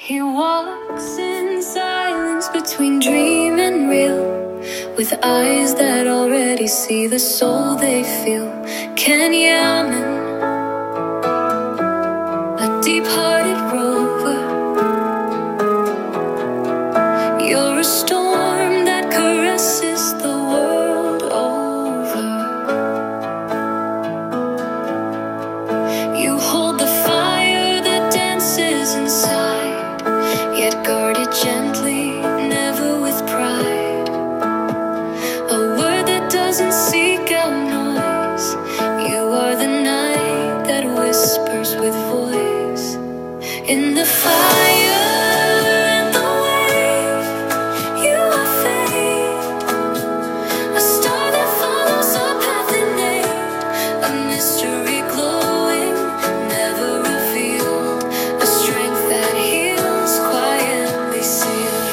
He walks in silence between dream and real, with eyes that already see the soul they feel. Ken Yaman, a deep-hearted rover. You're a storm that caresses the world over. You hold the fire that dances inside, yet guard it gently, never with pride. A word that doesn't seek out noise. You are the night that whispers with voice. In the fire and the wave, you are faith, a star that follows a path innate, a mystery glowing, never revealed, a strength that heals, quietly sealed.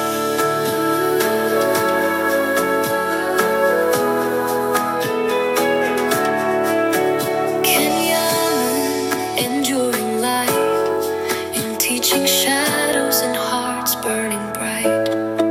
Ken Yaman, enduring light, in teaching shadows and hearts burning bright.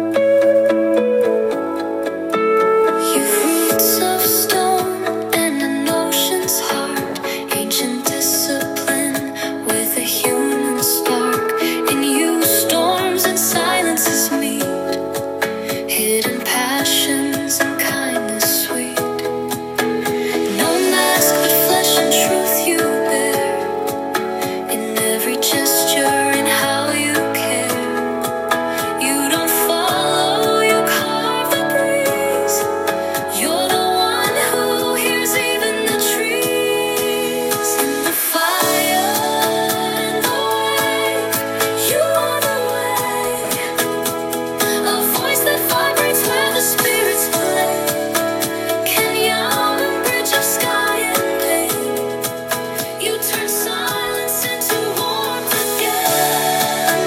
You've roots of stone and an ocean's heart, ancient discipline with a human spark. In you storms and silences meet, hidden passions and kindness sweet. No mask but flesh and truth you bear, in every gesture and how you care. You don't follow, you carve the breeze. You're the one who hears even the trees. In the fire and the wave, you are the way, a voice that vibrates where the spirits play. Ken Yaman, bridge of sky and pain, you turn silence into warmth again.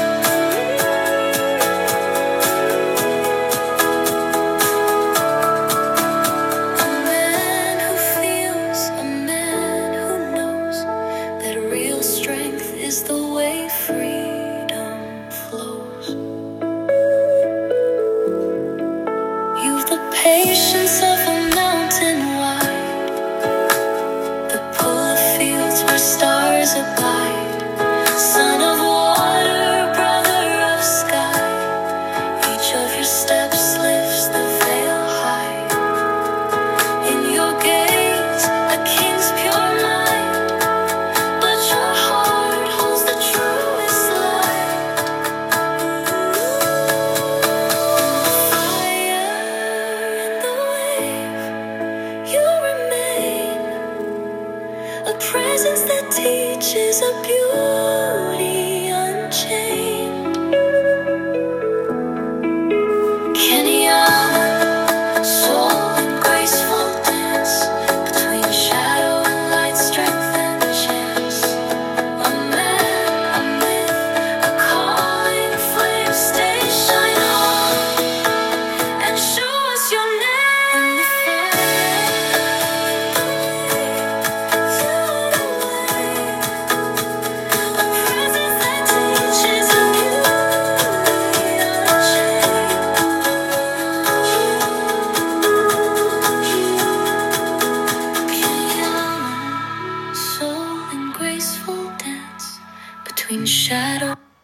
A man who feels, a man who knows that real strength is the way freedom flows. You've the patience of a mountain wide, the pull of fields where stars abide. Son of water, brother of sky, each of your steps lifts the veil high. In your gaze, a king's pure mind, but your heart holds the truest light. Fire and the wave, you remain, a presence that teaches a beauty unchained. Ken Yaman, soul in graceful dance, between shadow and light, strength and chance. A man, a myth, a calling flame, stay, shine on, and show us your name. A presence that teaches a beauty unchained. Ken Yaman, soul in graceful dance, between shadow